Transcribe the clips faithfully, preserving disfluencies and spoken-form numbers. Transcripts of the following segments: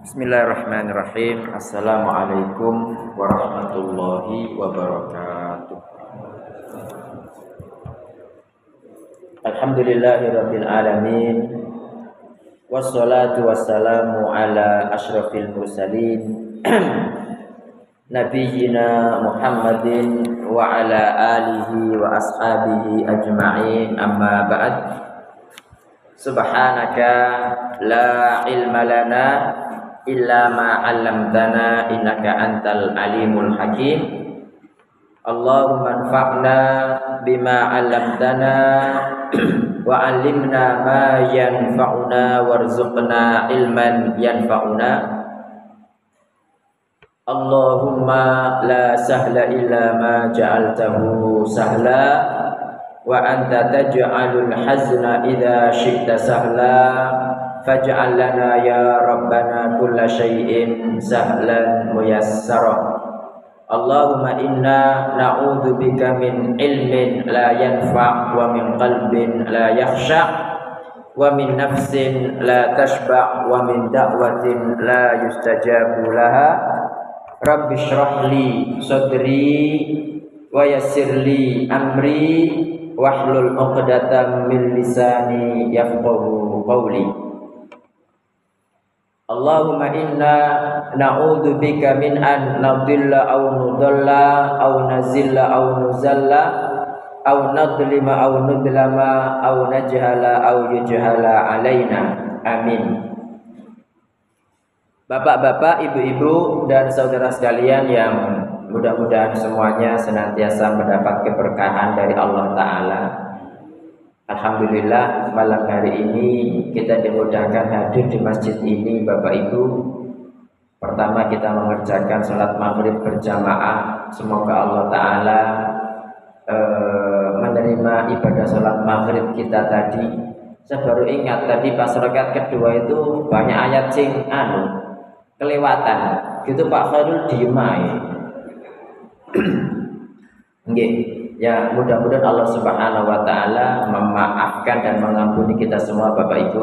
Bismillahirrahmanirrahim. Assalamualaikum warahmatullahi wabarakatuh. Alhamdulillahirabbil alamin. Wassalatu wassalamu ala asyrafil mursalin nabiyyina Muhammadin wa ala alihi wa ashabihi ajma'in. Amma ba'd. Subhanaka la ilma lana illa ma 'allamtana innaka antal alimul hakim. Allahumma anfa'na bima 'allamtana wa 'allimna ma yanfa'una warzuqna ilman yanfa'una. Allahumma la sahla illa ma ja'altahu sahla wa anta taj'alul hazna idza syi'ta sahla. Faj'al lana ya Rabbana kulla syai'in sahlan muyassara. Allahumma inna na'udzu bika min ilmin la yanfa' wa min qalbin la yakhsha' wa min nafsin la tashba' wa min da'watin la yustajabu laha. Rabbi shrah li sadri wa yassir li amri wahlul 'uqdatam min lisani yafqahu qawli. Allahumma inna na'udzu bika min an nadilla aw nudalla aw nazilla aw nuzalla aw nadlima aw nudlama aw najhala aw yujhala alaina. Amin. Bapak-bapak, ibu-ibu dan saudara sekalian yang mudah-mudahan semuanya senantiasa mendapat keberkahan dari Allah Ta'ala. Alhamdulillah, malam hari ini kita dimudahkan hadir di masjid ini, Bapak Ibu. Pertama kita mengerjakan sholat maghrib berjamaah. Semoga Allah Ta'ala eh, menerima ibadah sholat maghrib kita tadi. Saya baru ingat tadi pas rakaat kedua itu banyak ayat sing anu kelewatan. Gitu Pak Khairul diem aja. Nggih. Ya, mudah-mudahan Allah Subhanahu wa taala memaafkan dan mengampuni kita semua Bapak Ibu.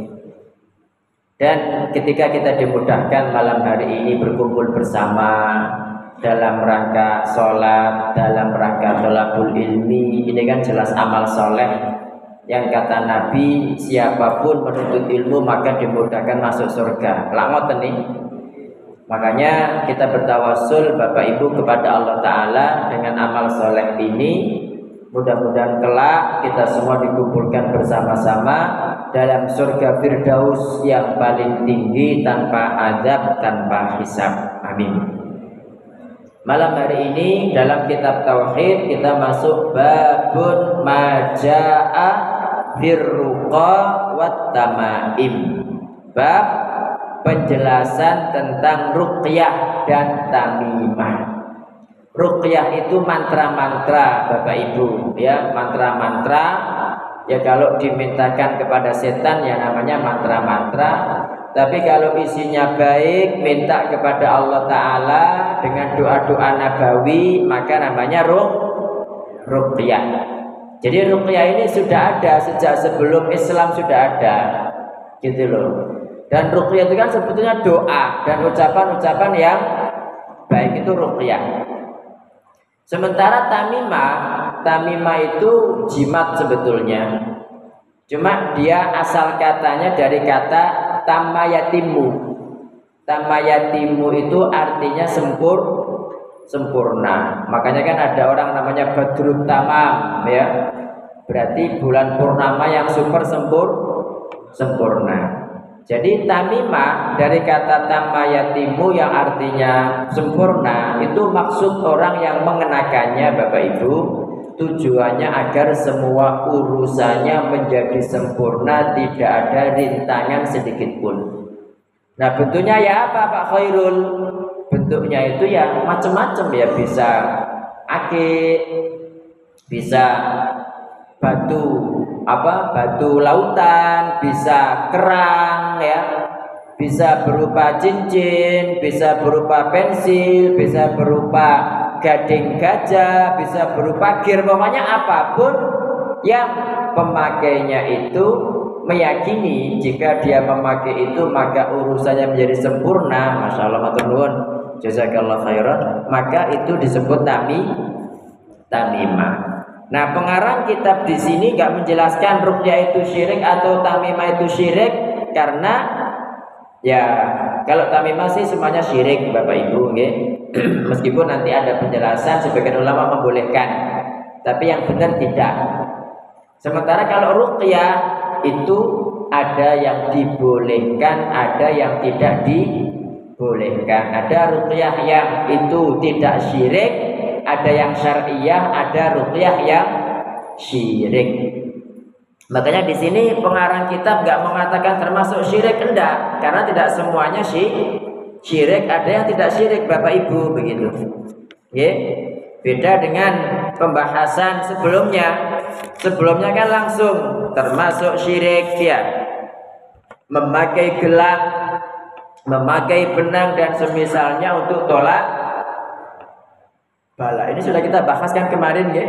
Dan ketika kita dimudahkan malam hari ini berkumpul bersama dalam rangka sholat, dalam rangka thalabul ilmi, ini kan jelas amal soleh yang kata Nabi, siapapun menuntut ilmu maka dimudahkan masuk surga. Lah ngoten nih. Makanya kita bertawassul Bapak Ibu kepada Allah Ta'ala dengan amal soleh ini. Mudah-mudahan kelak kita semua dikumpulkan bersama-sama dalam surga Firdaus yang paling tinggi tanpa azab, tanpa hisab. Amin. Malam hari ini dalam kitab Tauhid kita masuk babun maja'a firruqa wat tamaim. Bab penjelasan tentang ruqyah dan tamimah. Ruqyah itu mantra-mantra Bapak Ibu, ya, mantra-mantra. Ya kalau dimintakan kepada setan ya namanya mantra-mantra. Tapi kalau isinya baik, minta kepada Allah Ta'ala dengan doa-doa nabawi, maka namanya ruq ruqyah. Jadi ruqyah ini sudah ada sejak sebelum Islam, sudah ada. Gitu loh. Dan ruqyah itu kan sebetulnya doa dan ucapan-ucapan yang baik, itu ruqyah. Sementara tamimah, tamimah itu jimat sebetulnya. Cuma dia asal katanya dari kata tamayatimu. Tamayatimu itu artinya sempur, sempurna. Makanya kan ada orang namanya Badrut Tamam, ya. Berarti bulan purnama yang super sempur, sempurna. Jadi tamimah dari kata tamayatimu yang artinya sempurna, itu maksud orang yang mengenakannya Bapak Ibu, tujuannya agar semua urusannya menjadi sempurna, tidak ada rintangan sedikit pun. Nah bentuknya ya apa Pak Khairul? Bentuknya itu ya macam-macam, ya bisa akik, bisa batu apa batu lautan, bisa kerang, ya, bisa berupa cincin, bisa berupa pensil, bisa berupa gading gajah, bisa berupa gir, pokoknya apapun yang pemakainya itu meyakini jika dia memakai itu maka urusannya menjadi sempurna, masya Allah matur nuwun, jazakallah khairan, maka itu disebut tami tamimah. Nah, pengarang kitab di sini nggak menjelaskan ruqyah itu syirik atau tamimah itu syirik, karena ya kalau tamimah sih semuanya syirik Bapak Ibu, okay? Meskipun nanti ada penjelasan sebagian ulama membolehkan, tapi yang benar tidak. Sementara kalau ruqyah itu ada yang dibolehkan, ada yang tidak dibolehkan. Ada ruqyah yang itu tidak syirik, ada yang syariah, ada ruqyah yang syirik. Makanya di sini pengarang kitab nggak mengatakan termasuk syirik, enggak, karena tidak semuanya syirik, ada yang tidak syirik Bapak Ibu, begitu. Ya, beda dengan pembahasan sebelumnya. Sebelumnya kan langsung termasuk syirik ya, memakai gelang, memakai benang dan semisalnya untuk tolak bala. Ini sudah kita bahas kan kemarin ya.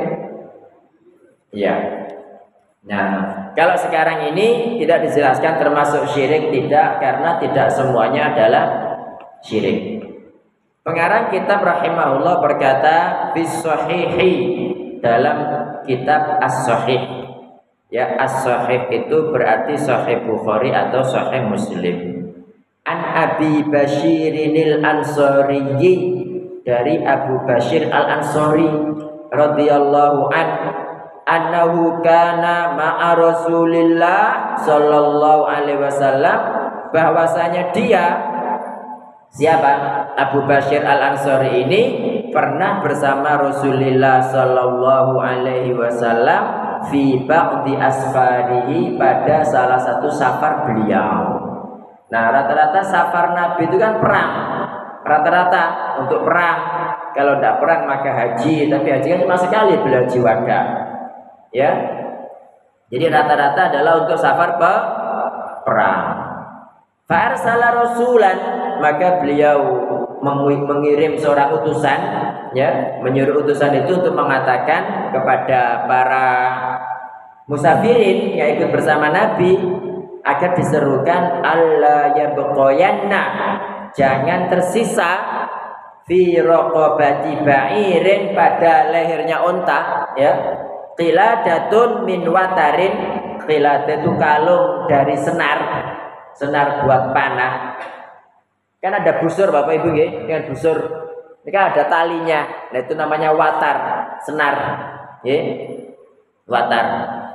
Ya. Nah, kalau sekarang ini tidak dijelaskan termasuk syirik, tidak, karena tidak semuanya adalah syirik. Pengarang kitab rahimahullah berkata bis-sahihi dalam kitab As-Sahih. Ya, As-Sahih itu berarti Sahih Bukhari atau Sahih Muslim. An Abi Bashirinil Ansari, dari Abu Bashir Al-Ansari radhiyallahu an, annahu kana ma'a Rasulillah sallallahu alaihi wasallam, bahwasanya dia, siapa? Abu Bashir Al-Ansari ini pernah bersama Rasulullah sallallahu alaihi wasallam fi ba'di asfarihi, pada salah satu safar beliau. Nah, rata-rata safar Nabi itu kan perang. Rata-rata untuk perang. Kalau tidak perang maka haji, tapi haji kan cuma sekali, beliau haji wada. Ya. Jadi rata-rata adalah untuk safar pe perang. Fa'arsala rasulan, maka beliau mengirim seorang utusan, ya, menyuruh utusan itu untuk mengatakan kepada para musafirin yang ikut bersama Nabi agar diserukan alla yabqayanna, jangan tersisa fi raqabati ba'irin, pada lehernya unta, ya, qiladatun min watarin, qiladah itu kalung dari senar, senar buat panah. Kan ada busur Bapak Ibu ya, dengan busur ini kan ada talinya, nah itu namanya watar, senar, ya, watar.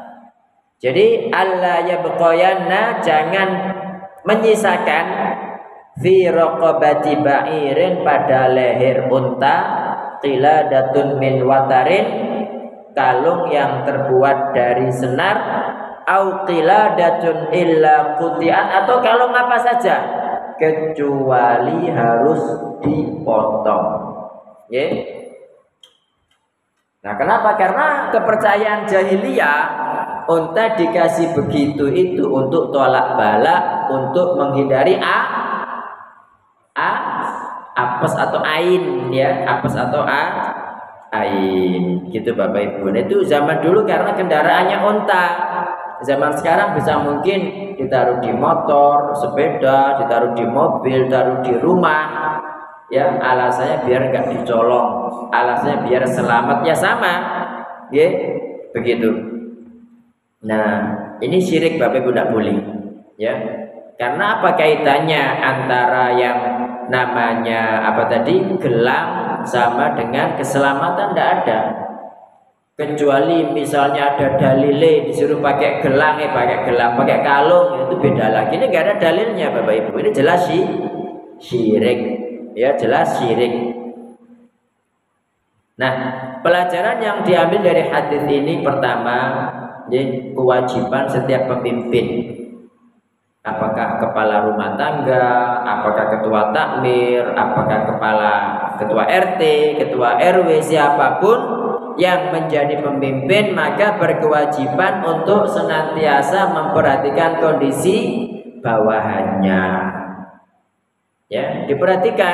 Jadi alla yabqayanna, jangan menyisakan fi raqabati ba'irin, pada leher unta, qiladatun min watarin, kalung yang terbuat dari senar, au qiladatun illa quti'at, atau kalung apa saja kecuali harus dipotong. Ya. Nah, kenapa? Karena kepercayaan jahiliyah, unta dikasih begitu itu untuk tolak bala, untuk menghindari a a apes atau ain, ya, apes atau a ain, gitu Bapak Ibu. Nah, itu zaman dulu karena kendaraannya unta. Zaman sekarang bisa mungkin ditaruh di motor, sepeda, ditaruh di mobil, ditaruh di rumah, ya, alasannya biar nggak dicolong, alasannya biar selamat, ya sama, ya, begitu. Nah, ini syirik Bapak Ibu, tidak boleh, ya. Karena apa kaitannya antara yang namanya apa tadi gelang sama dengan keselamatan? Tidak ada. Kecuali misalnya ada dalile disuruh pakai gelang, eh pakai gelang, pakai kalung, itu beda lagi. Ini nggak ada dalilnya Bapak Ibu. Ini jelas sih syirik, ya, jelas syirik. Nah, pelajaran yang diambil dari hadis ini pertama, ya, kewajiban setiap pemimpin, apakah kepala rumah tangga, apakah ketua takmir, apakah kepala ketua R T, ketua R W, siapapun yang menjadi pemimpin, maka berkewajiban untuk senantiasa memperhatikan kondisi bawahannya, ya, diperhatikan,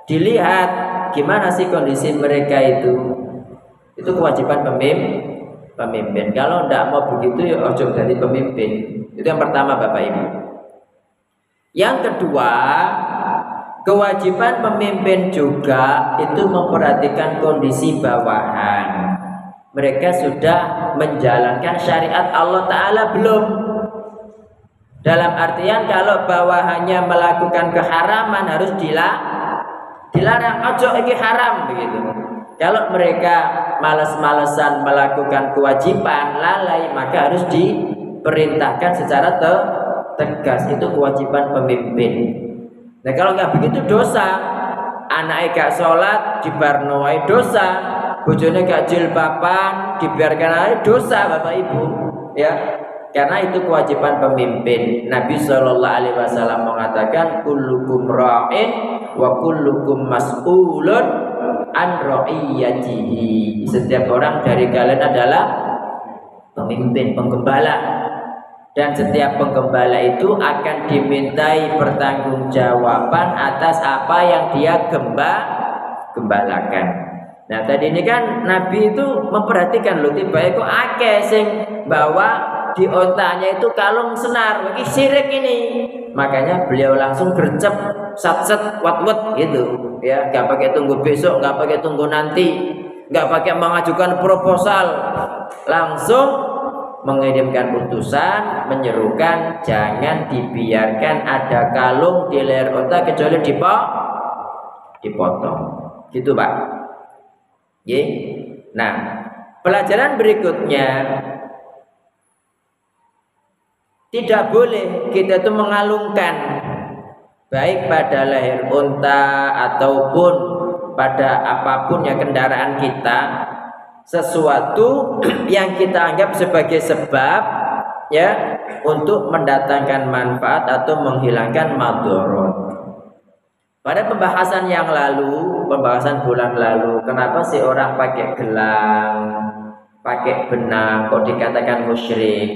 dilihat gimana sih kondisi mereka itu. Itu kewajiban pemimpin. pemimpin. Kalau tidak mau begitu ya ojo jadi pemimpin. Itu yang pertama Bapak Ibu. Yang kedua, kewajiban pemimpin juga itu memperhatikan kondisi bawahan. Mereka sudah menjalankan syariat Allah Ta'ala belum? Dalam artian kalau bawahannya melakukan keharaman harus dilarang. Ojo ini haram begitu. Kalau mereka malas-malesan melakukan kewajiban, lalai, maka harus diperintahkan secara te tegas. Itu kewajiban pemimpin. Nah kalau nggak begitu dosa. Anaknya gak sholat dibarnoi dosa, bojone gak jilbaban dibiarkan aja dosa Bapak Ibu. Ya, karena itu kewajiban pemimpin. Nabi Shallallahu Alaihi Wasallam mengatakan, kullukum ra'in wa kullukum mas'ulun an ra'iyatihi. Setiap orang dari kalian adalah pemimpin, penggembala. Dan setiap penggembala itu akan dimintai pertanggungjawaban atas apa yang dia gemba, gembalakan. Nah tadi ini kan Nabi itu memperhatikan loh, tiba kok akeh sing bawa di ontanya itu kalung senar, bagi syirik ini. Makanya beliau langsung gercep, sat-set, wat-wat gitu. Ya, nggak pakai tunggu besok, nggak pakai tunggu nanti, nggak pakai mengajukan proposal, langsung mengirimkan utusan menyerukan jangan dibiarkan ada kalung di leher unta kecuali dipotong, dipotong, gitu Pak. Ye. Nah, pelajaran berikutnya, tidak boleh kita itu mengalungkan baik pada leher unta ataupun pada apapun yang kendaraan kita sesuatu yang kita anggap sebagai sebab ya untuk mendatangkan manfaat atau menghilangkan madharat. Pada pembahasan yang lalu, pembahasan bulan lalu, kenapa sih orang pakai gelang, pakai benang kok dikatakan musyrik?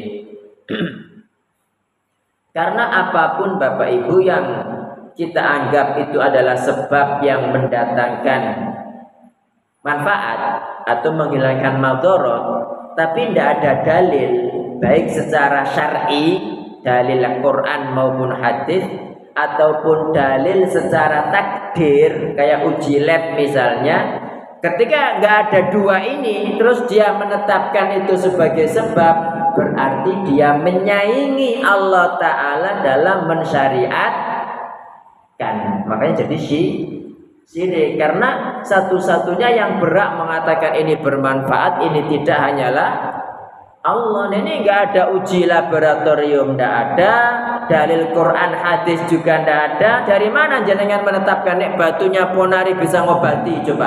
Karena apapun Bapak Ibu yang kita anggap itu adalah sebab yang mendatangkan manfaat atau menghilangkan madharat, tapi tidak ada dalil baik secara syar'i, dalil Al-Quran maupun hadis, ataupun dalil secara takdir kayak uji lab misalnya. Ketika nggak ada dua ini terus dia menetapkan itu sebagai sebab, berarti dia menyaingi Allah Ta'ala dalam mensyariatkan. Makanya jadi syirik. Karena satu-satunya yang berhak mengatakan ini bermanfaat, ini tidak hanyalah Allah. Ini nggak ada uji laboratorium, tidak ada dalil Quran hadis juga tidak ada. Dari mana jenengan menetapkan nek batunya ponari bisa ngobati? Coba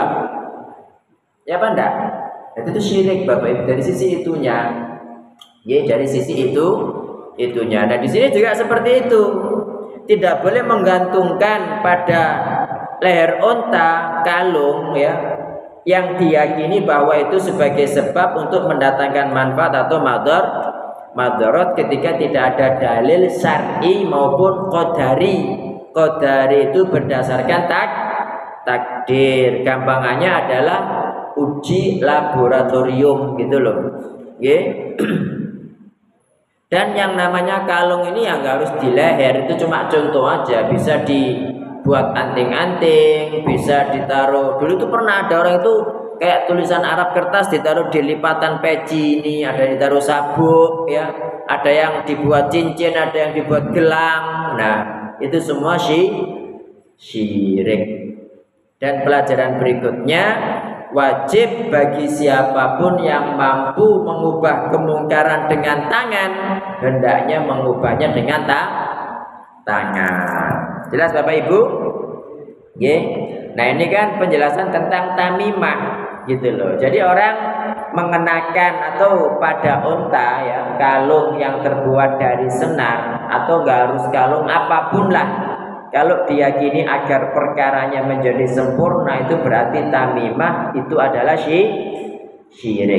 ya apa enggak? Itu syirik Bapak Ibu dari sisi itunya. Ya, dari sisi itu itunya. Nah di sini juga seperti itu. Tidak boleh menggantungkan pada leher unta kalung ya yang diyakini bahwa itu sebagai sebab untuk mendatangkan manfaat atau madhar madharat ketika tidak ada dalil syar'i maupun qadari. Qadari itu berdasarkan tak takdir. Gampangannya adalah uji laboratorium gitu loh. Nggih. Dan yang namanya kalung ini yang nggak harus di leher, itu cuma contoh aja, bisa dibuat anting-anting, bisa ditaruh. Dulu itu pernah ada orang itu kayak tulisan Arab kertas ditaruh di lipatan peci ini, ada yang ditaruh sabuk ya, ada yang dibuat cincin, ada yang dibuat gelang. Nah, itu semua syirik. Dan pelajaran berikutnya, wajib bagi siapapun yang mampu mengubah kemungkaran dengan tangan, hendaknya mengubahnya dengan ta tangan. Jelas Bapak Ibu? Oke. Nah ini kan penjelasan tentang tamimah gitu loh. Jadi orang mengenakan atau pada unta ya kalung yang terbuat dari senar, atau nggak harus kalung apapun lah. Kalau diyakini agar perkaranya menjadi sempurna, itu berarti tamimah itu adalah syirik.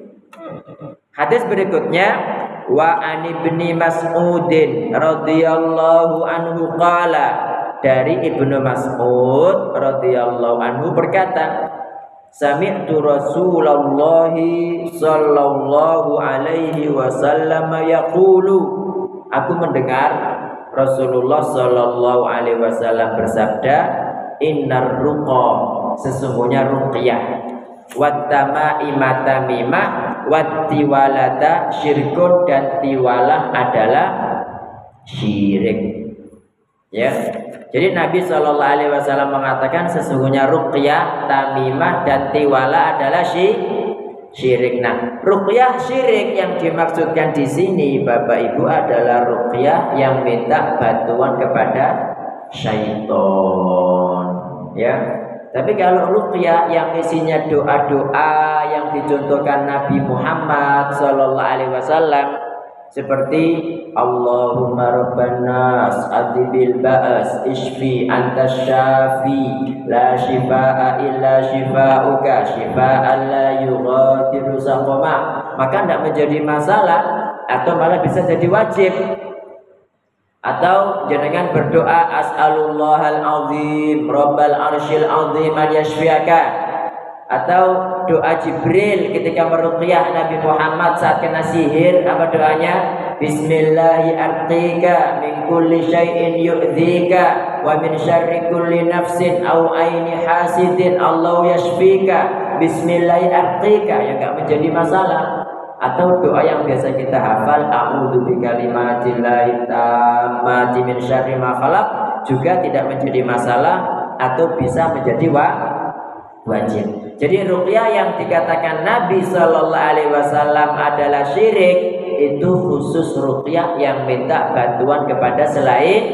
Hadis berikutnya, wa an ibni Mas'udin radhiyallahu anhu qala, dari Ibnu Mas'ud radhiyallahu anhu berkata, Sami'tu Rasulullah sallallahu alaihi wasallam yaqulu. Aku mendengar Rasulullah sallallahu alaihi wasallam bersabda, innar ruqa, sesungguhnya ruqyah, wat tamaima tamimah, wat tiwalata syirkun, dan tiwalah adalah syirik. Ya. Jadi Nabi Shallallahu Alaihi Wasallam mengatakan sesungguhnya ruqyah, tamimah, dan tiwala adalah syirik. Nah, ruqyah syirik yang dimaksudkan di sini, Bapak Ibu, adalah ruqyah yang minta bantuan kepada syaitan. Ya. Tapi kalau ruqyah yang isinya doa-doa yang dicontohkan Nabi Muhammad Shallallahu Alaihi Wasallam, seperti Allahumma rabban nas adhibil ba's ishfi anta syafi la shifaa illa shifauka shifaan la yughadiru saqama, maka tidak menjadi masalah atau malah bisa jadi wajib. Atau jenengan berdoa as'alullahal azim rabbal arsyil azim an yashfiaka, atau doa Jibril ketika meruqyah Nabi Muhammad saat kena sihir, apa doanya? Bismillahi arqika min kulli syai'in yu'dzika wa min syarri kulli nafsin aw aini hasidin Allah yashfika. Bismillahi arqika, ya enggak menjadi masalah. Atau doa yang biasa kita hafal, a'udzu bikalimatillahi tammati min syarri ma khalaq, juga tidak menjadi masalah atau bisa menjadi wa wajib. Jadi ruqyah yang dikatakan Nabi Shallallahu Alaihi Wasallam adalah syirik, itu khusus ruqyah yang minta bantuan kepada selain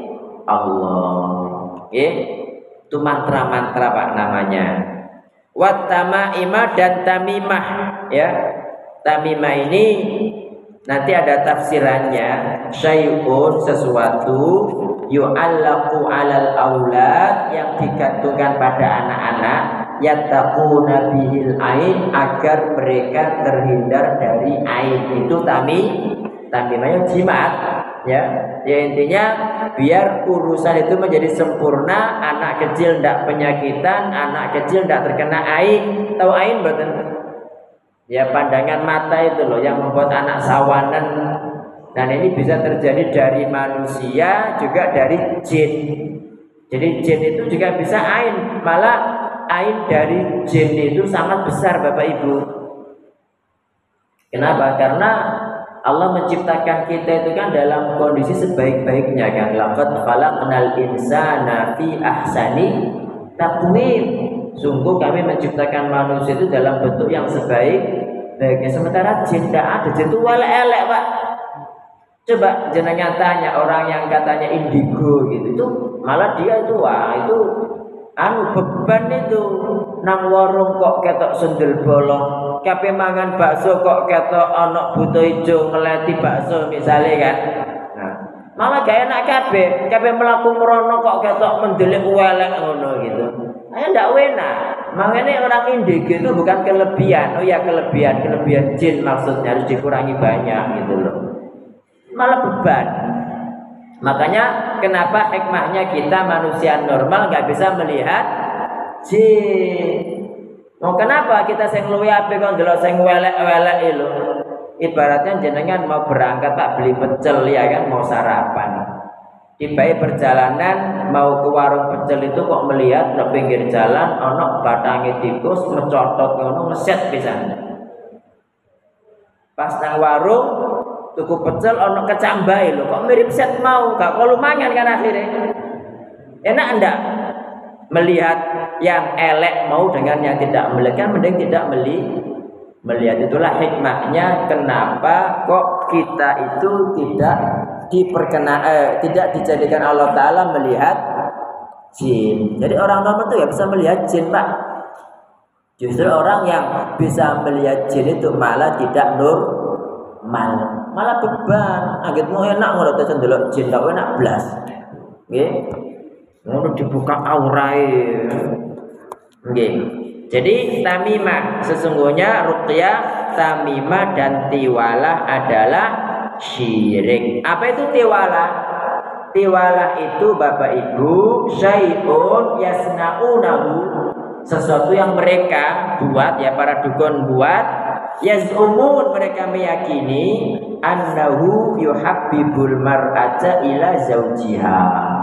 Allah. Oke, itu mantra-mantra Pak namanya. Wat tamaimah dan tamimah, ya. Tamimah ini nanti ada tafsirannya, syai'un, sesuatu, yu'allaqu 'alal aulad, yang digantungkan pada anak-anak, yattaquna bihil ain, agar mereka terhindar dari ain. Itu tami tamimahnya jimat, ya. Ya intinya biar urusan itu menjadi sempurna, anak kecil tidak penyakitan, anak kecil tidak terkena ain. Tahu ain betul? Ya, pandangan mata itu loh yang membuat anak sawanan. Dan ini bisa terjadi dari manusia juga dari jin. Jadi jin itu juga bisa ain, malah ain dari jin itu sangat besar Bapak Ibu. Kenapa? Karena Allah menciptakan kita itu kan dalam kondisi sebaik-baiknya kan. Laqad khalaqnal insana fi ahsani taqwim. Sungguh kami menciptakan manusia itu dalam bentuk yang sebaik-baiknya. Sementara jin tidak ada, jin itu elek-elek Pak. Coba jenengan tanya orang yang katanya indigo gitu, itu malah dia itu wah itu anu beban itu, nang warung kok ketok sendel bolong, kape mangan bakso kok ketok onok buto ijo ngeleti bakso misalnya kan. Nah, malah gak enak kape, kape melaku merono kok ketok mendelik welek ngono gitu. Saya ndak enak. Makanya orang indigo itu bukan kelebihan. Oh ya kelebihan, kelebihan jin maksudnya harus dikurangi banyak gitu loh. Malah beban. Makanya kenapa hikmahnya kita manusia normal nggak bisa melihat jin. Mau kenapa kita sing luwe apik kok ndelok sing welek-welek lho. Ibaratnya jenengan mau berangkat Pak beli pecel ya kan, mau sarapan. Tiba perjalanan mau ke warung pecel itu kok melihat di pinggir jalan ono batange tikus mencotot ngono ngeset pisan. Pas nang warung tuku pecel ono kecambai lho, kok mirip set mau, gak perlu mangan kan akhirnya. Enak enggak melihat yang elek mau dengan yang tidak melihat? Kan mending tidak meli melihat. Itulah hikmahnya kenapa kok kita itu tidak diperkena eh, tidak dijadikan Allah Ta'ala melihat jin. Jadi orang normal itu ya bisa melihat jin Pak. Justru orang yang bisa melihat jin itu malah tidak normal, malah beban. Agitmu enak ngono terus ndelok jin tak enak blas. Nggih. Ngono dibuka aurai. Nggih. Jadi tamimah, sesungguhnya ruqyah, tamimah dan tiwalah adalah syirik. Apa itu tiwalah? Tiwalah itu Bapak Ibu syai'un yasna'unahu, sesuatu yang mereka buat, ya para dukun buat. Yaz'umun, mereka meyakini annahu yuhabbibul mar'ata ila zaujiha.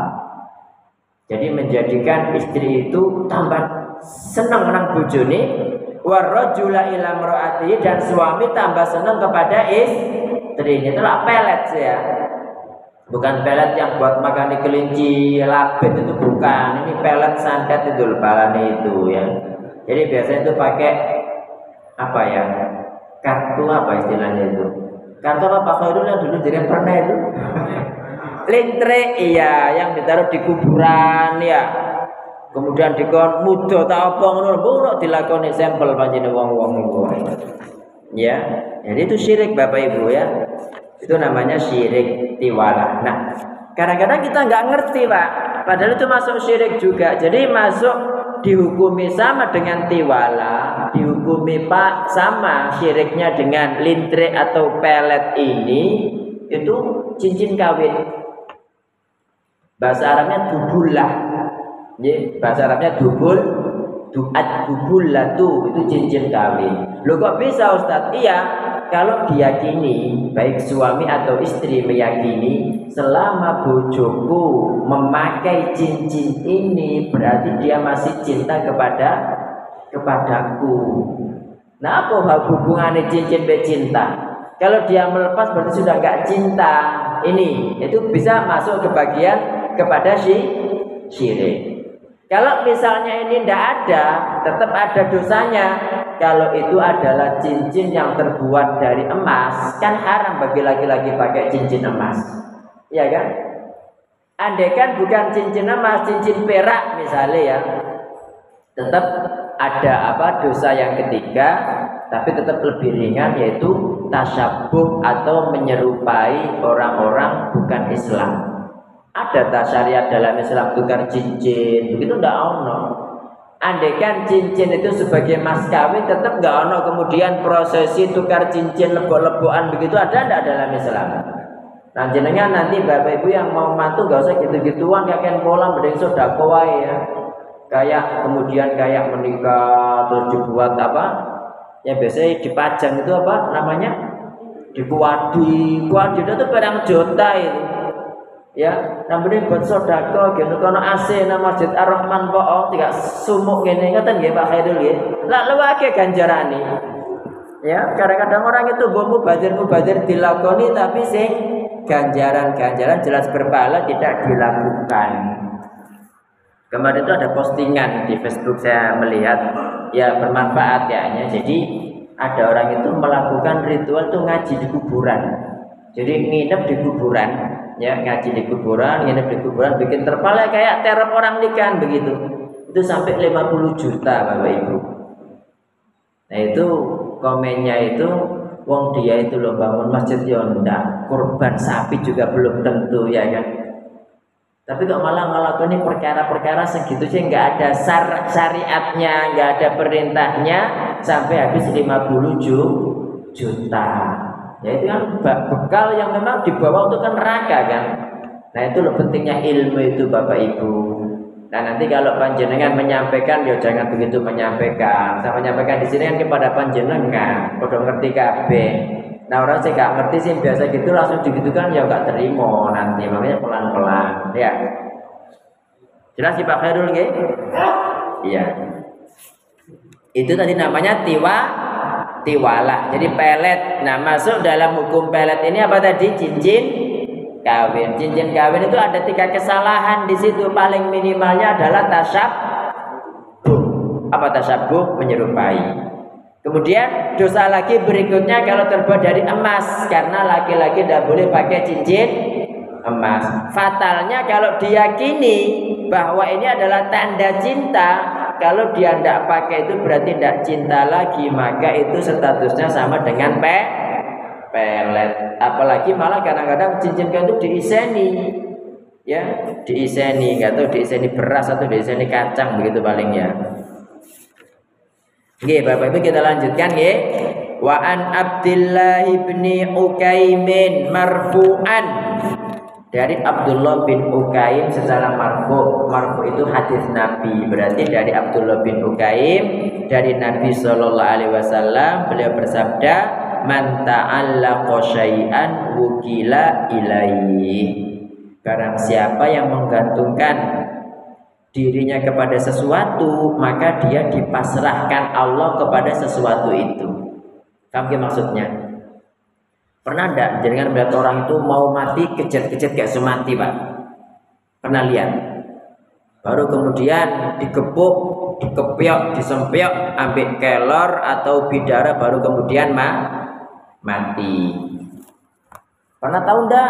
Jadi menjadikan istri itu tambah senang menang bojone, warrajula ila mar'ati, dan suami tambah senang kepada istrinya. Itulah pelet ya. Bukan pelet yang buat makan kelinci labet, itu bukan. Ini pelet santet itu lebalannya itu ya. Jadi biasanya itu pakai apa ya? Kartu apa istilahnya itu? Kartu apa Pak Khairul yang dulu jadi pernah itu? Lintre, iya, yang ditaruh di kuburan ya. Kemudian dikon muda ta apa ngono, mbok dilakoni sampel panjenengan wong-wong niku. Ya, jadi itu syirik Bapak Ibu ya. Itu namanya syirik tiwalah. Nah, kadang-kadang kita nggak ngerti Pak, padahal itu masuk syirik juga. Jadi masuk dihukumi sama dengan tiwala, dihukumi Pak sama syiriknya dengan lintre atau pelet ini, itu cincin kawin. Bahasa Arabnya dubullah. Ya, bahasa Arabnya dubul, duat dubullatu, itu cincin kawin. Loh kok bisa Ustaz? Iya, kalau diyakini, baik suami atau istri meyakini selama bojoku memakai cincin ini berarti dia masih cinta kepada kepadaku. Nah, apa hubungannya cincin be cinta? Kalau dia melepas berarti sudah nggak cinta. Ini itu bisa masuk ke bagian kepada si syirik. Kalau misalnya ini tidak ada, tetap ada dosanya. Kalau itu adalah cincin yang terbuat dari emas, kan haram bagi laki-laki pakai cincin emas, ya kan? Andaikan bukan cincin emas, cincin perak misalnya ya, tetap ada apa dosa yang ketiga, tapi tetap lebih ringan, yaitu tasyabuh atau menyerupai orang-orang bukan Islam. Ada tak syariat dalam Islam tukar cincin, begitu ndak ono. Andaikan cincin itu sebagai mas kawin, tetap nggak ono kemudian prosesi tukar cincin lebok-lebokan begitu, ada ndak dalam Islam? Nah jenengan nanti bapak ibu yang mau mantu nggak usah gitu-gituan, kayak pola mending sedekah wae ya. Kayak kemudian kayak menikah terus dibuat apa? Ya biasanya dipajang itu apa namanya? Dikuadi, kuadi itu barang juta itu. Ya, namun buat sodako, gitu kono A C nama Masjid Ar-Rahman Po'o, tidak sumuk gini, ngeten nggih Pak Khairul ya. Lalu akeh ganjarane. Ya, kadang-kadang orang itu bomu badir-mubadir dilakoni, tapi sing ganjaran-ganjaran jelas berpahala tidak dilakukan. Kemarin itu ada postingan di Facebook, saya melihat ya bermanfaat kayaknya. Jadi ada orang itu melakukan ritual tuh ngaji di kuburan. Jadi nginep di kuburan. Ya ngaji di kuburan, nginep di kuburan, bikin terpal kayak teror orang nikahan begitu. Itu sampai lima puluh juta Bapak Ibu. Nah itu komennya itu, wong dia itu loh bangun masjid ya ndak, kurban sapi juga belum tentu ya kan. Tapi kok malah ngelakuin perkara-perkara segitu sih, nggak ada syar syariatnya, nggak ada perintahnya, sampai habis lima puluh juta. Ya itu kan bekal yang memang dibawa untuk ke neraka kan. Nah itu loh pentingnya ilmu itu Bapak Ibu. Nah nanti kalau panjenengan menyampaikan, ya jangan begitu menyampaikan. Saya menyampaikan di sini kan kepada panjenengan, udah ngerti kabeh. Nah orang sih gak ngerti sih biasa gitu langsung digitukan, ya gak terima nanti, makanya pelan-pelan. Ya jelas sih Pak Khairul nggih? Iya. Itu tadi namanya tiwa tiwalah, jadi pelet. Nah masuk dalam hukum pelet ini apa tadi? Cincin kawin. Cincin kawin itu ada tiga kesalahan di situ. Paling minimalnya adalah tasyabuh. Apa tasyabuh? Menyerupai. Kemudian dosa lagi berikutnya kalau terbuat dari emas, karena laki-laki tidak boleh pakai cincin emas. Fatalnya kalau diyakini bahwa ini adalah tanda cinta, kalau dia tidak pakai itu berarti tidak cinta lagi, maka itu statusnya sama dengan pe pelet. Apalagi malah kadang-kadang cincin kawin itu diiseni, ya diiseni, nggak tahu diiseni beras atau diiseni kacang begitu paling ya. Oke Bapak Ibu kita lanjutkan ya. Wa an Abdillah ibni Ukaimin marfu'an, dari Abdullah bin Ukaim secara marfu. Marfu itu hadis Nabi, berarti dari Abdullah bin Ukaim dari Nabi Shallallahu Alaihi Wasallam, beliau bersabda, man ta'allaqa syai'an wukila ilaih. Barang siapa yang menggantungkan dirinya kepada sesuatu, maka dia dipasrahkan Allah kepada sesuatu itu. Kamu maksudnya? Pernah enggak jangan melihat orang itu mau mati kejet-kejet kayak semati, Pak? Pernah lihat? Baru kemudian digebuk, dikepiok, disempiok, ambil kelor atau bidara, baru kemudian ma mati. Pernah tahu enggak?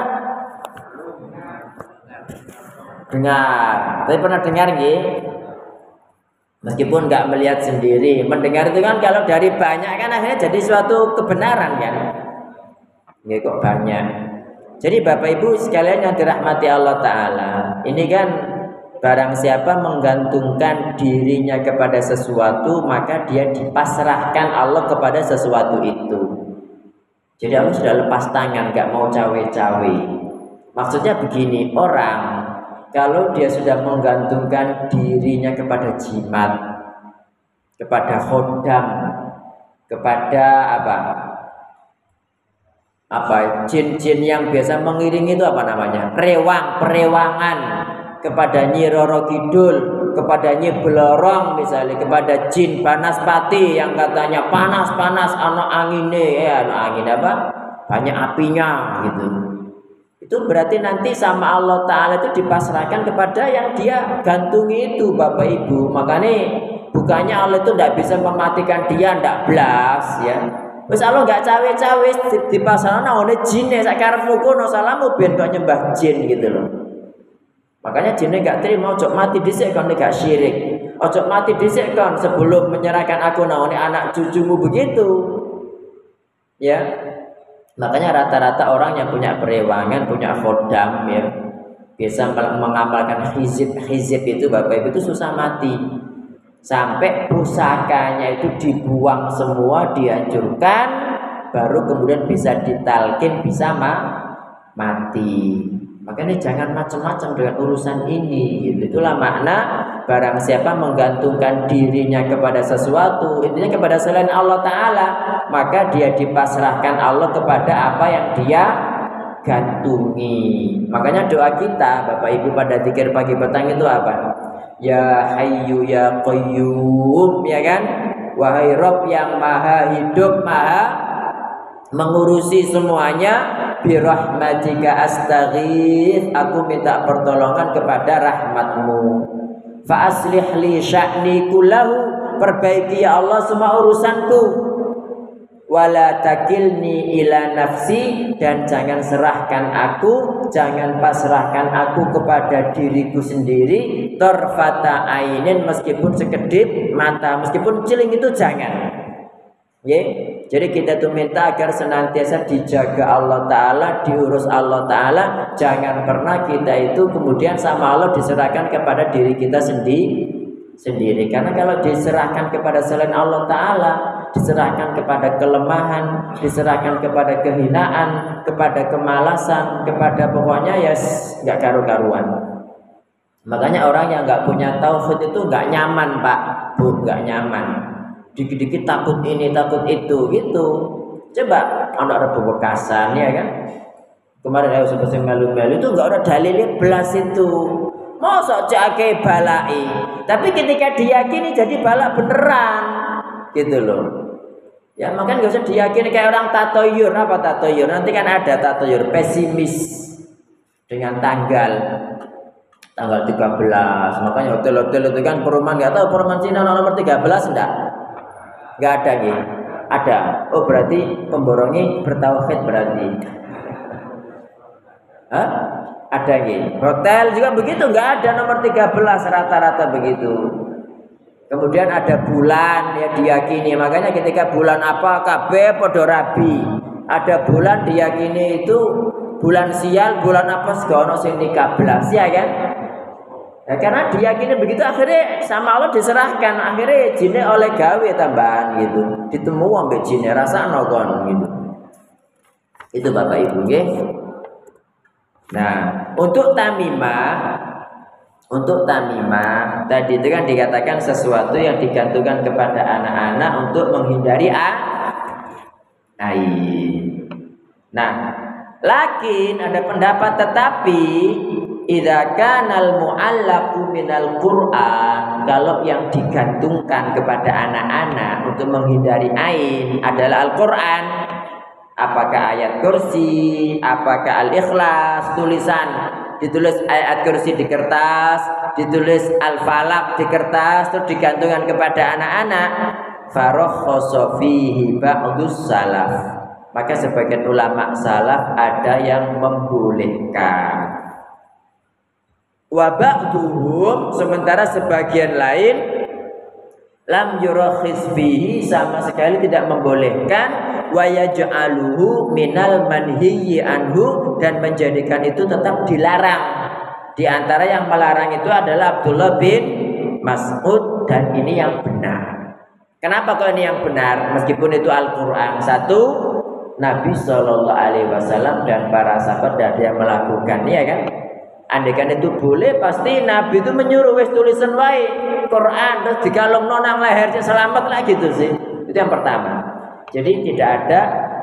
Dengar. Tapi pernah dengar nggih? Meskipun enggak melihat sendiri, mendengar itu kan kalau dari banyak kan akhirnya jadi suatu kebenaran kan. Nggih kok banyak. Jadi Bapak Ibu sekalian yang dirahmati Allah Ta'ala, ini kan barang siapa menggantungkan dirinya kepada sesuatu, maka dia dipasrahkan Allah kepada sesuatu itu. Jadi Allah sudah lepas tangan, gak mau cawe-cawe. Maksudnya begini, orang kalau dia sudah menggantungkan dirinya kepada jimat, kepada khodam, kepada apa? Apa jin-jin yang biasa mengiringi itu apa namanya? Rewang, perewangan, kepada Nyi Roro Kidul, kepada Nyi Belorong misalnya, kepada jin Banaspati yang katanya panas-panas ana angine, eh ana angin apa? Banyak apinya gitu. Itu berarti nanti sama Allah Ta'ala itu dipasrahkan kepada yang dia gantungi itu, Bapak Ibu. Makanya bukannya Allah itu tidak bisa mematikan dia, tidak belas ya. Wis Allah enggak cawe-cawe di pasarana oleh jin ya sak karepmu kono salamu ben kok nyembah jin gitu loh. Makanya jinnya enggak terima, ojo mati dhisik kon nek gak syirik. Ojo mati dhisik kon sebelum menyerahkan aku nang anak cucumu begitu. Ya. Makanya rata-rata orang yang punya perewangan, punya khodam ya, biasa mengamalkan hizib-hizib itu Bapak Ibu itu susah mati. Sampai pusakanya itu dibuang semua, dihancurkan, baru kemudian bisa ditalkin, bisa ma mati. Makanya jangan macam-macam dengan urusan ini gitu. Itulah makna barang siapa menggantungkan dirinya kepada sesuatu, intinya kepada selain Allah Ta'ala, maka dia dipasrahkan Allah kepada apa yang dia gantungi. Makanya doa kita Bapak Ibu pada zikir pagi petang itu apa? Ya Hayyu Ya Qayyum, ya kan? Wahai Rabb yang maha hidup, maha mengurusi semuanya, birahmatika astaghith, aku minta pertolongan kepada rahmatmu. Fa aslih li sya'ni kullahu, perbaiki ya Allah semua urusanku. Wala takilni ila nafsi, dan jangan serahkan aku, jangan pasrahkan aku kepada diriku sendiri. Torfata ainin, meskipun sekedip mata, meskipun ciling itu jangan. Ya, jadi kita tuh minta agar senantiasa dijaga Allah Ta'ala, diurus Allah Ta'ala. Jangan pernah kita itu kemudian sama Allah diserahkan kepada diri kita sendiri sendiri. Karena kalau diserahkan kepada selain Allah Ta'ala, diserahkan kepada kelemahan, diserahkan kepada kehinaan, kepada kemalasan, kepada pokoknya ya nggak karu-karuan. Makanya orang yang nggak punya tauhid itu nggak nyaman Pak, Bu, nggak nyaman. Dikit-dikit takut ini, takut itu, gitu. Coba anak ada Bekasan ya kan. Kemarin saya sempat melu-melu itu nggak ada dalilnya belas itu. Masa jake balai, tapi ketika diyakini jadi balak beneran, gitu loh. Ya makanya nggak usah diyakini kayak orang tatoyur. Apa tatoyur? Nanti kan ada tatoyur pesimis dengan tanggal tanggal tiga belas. Makanya hotel-hotel itu kan perumahan, nggak tahu perumahan Cina nomor tiga belas enggak? Nggak ada gitu. Ada. Oh berarti pemborongi bertauhid berarti. Hah? Ada gitu. Hotel juga begitu, nggak ada nomor tiga belas, rata-rata begitu. Kemudian ada bulan ya diyakini, makanya ketika bulan apa kabeh padha rabi. Ada bulan diyakini itu bulan sial, bulan apa segono sing tiga belas ya kan? Ya, karena diyakini begitu akhirnya sama Allah diserahkan, akhirnya jinnya oleh gawe tambahan gitu. Ditemu ambek jinnya rasano kon gitu. Itu Bapak Ibu nggih. Nah, untuk tamimah, untuk tamimah tadi itu kan dikatakan sesuatu yang digantungkan kepada anak-anak untuk menghindari aib. Nah, lakin ada pendapat tetapi idza kanal mu'allaqu minal Qur'an, kalau yang digantungkan kepada anak-anak untuk menghindari aib adalah Al-Qur'an, apakah ayat kursi, apakah Al-Ikhlas, tulisan ditulis ayat kursi di kertas, ditulis Al-Falaq di kertas, terus digantungkan kepada anak-anak, farakhoso fihi ba'dus salaf, maka sebagian ulama salaf ada yang membolehkan. Wa ba'duhum, sementara sebagian lain lam yurakhis fihi, sama sekali tidak membolehkan, wa yaj'aluhu minal manhiyyi anhu, dan menjadikan itu tetap dilarang. Di antara yang melarang itu adalah Abdullah bin Mas'ud, dan ini yang benar. Kenapa kalau ini yang benar? Meskipun itu Al-Qur'an, satu, Nabi shallallahu alaihi wasallam dan para sahabat tidak ada yang melakukan, ya kan? Andaikan itu boleh, pasti Nabi itu menyuruh wis tulisan wae Quran terus digalungno nang lehernya selamat lah gitu sih. Itu yang pertama. Jadi tidak ada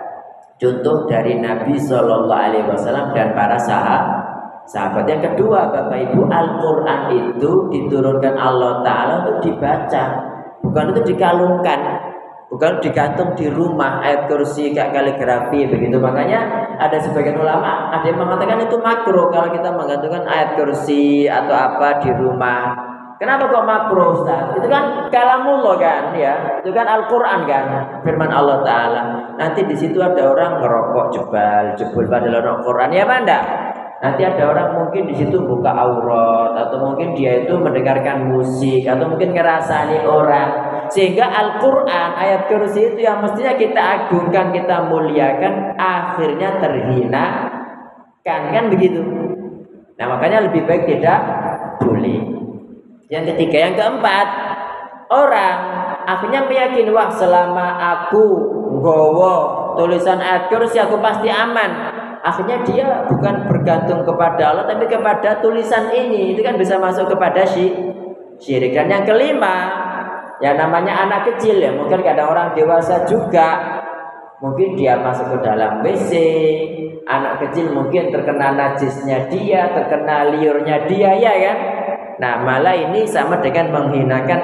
contoh dari Nabi shallallahu alaihi wasallam dan para sahabat. Sahabat yang kedua, Bapak Ibu, Al-Quran itu diturunkan Allah Ta'ala untuk dibaca, bukan itu dikalungkan, bukan digantung di rumah ayat kursi kayak kaligrafi begitu. Makanya ada sebagian ulama ada yang mengatakan itu makruh kalau kita menggantungkan ayat kursi atau apa di rumah. Kenapa kok makruh, Ustaz? Itu kan kalamullah kan, ya. Itu kan Al-Quran kan, firman Allah Ta'ala. Nanti di situ ada orang ngerokok jebal, jebul pada Al-Quran, ya apa enggak? Nanti ada orang mungkin di situ buka aurat, atau mungkin dia itu mendengarkan musik, atau mungkin ngerasani orang, sehingga Al-Quran ayat kursi itu yang mestinya kita agungkan, kita muliakan, akhirnya terhina kan, kan begitu. Nah makanya lebih baik tidak boleh. Yang ketiga, yang keempat, orang akhirnya meyakini, wah selama aku nggawa tulisan ayat kursi aku pasti aman. Akhirnya dia bukan bergantung kepada Allah tapi kepada tulisan ini. Itu kan bisa masuk kepada syirik. Dan yang kelima, ya namanya anak kecil ya, mungkin kadang orang dewasa juga, mungkin dia masuk ke dalam W C, anak kecil mungkin terkena najisnya dia, terkena liurnya dia, ya kan. Nah malah ini sama dengan menghinakan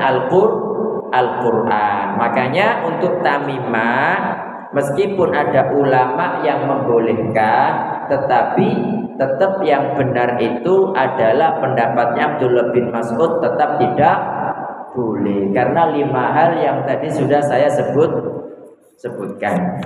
Al-Quran. Makanya untuk tamimah, meskipun ada ulama yang membolehkan, tetapi tetap yang benar itu adalah pendapatnya Abdullah bin Mas'ud, tetap tidak boleh. Karena lima hal yang tadi sudah saya sebut sebutkan.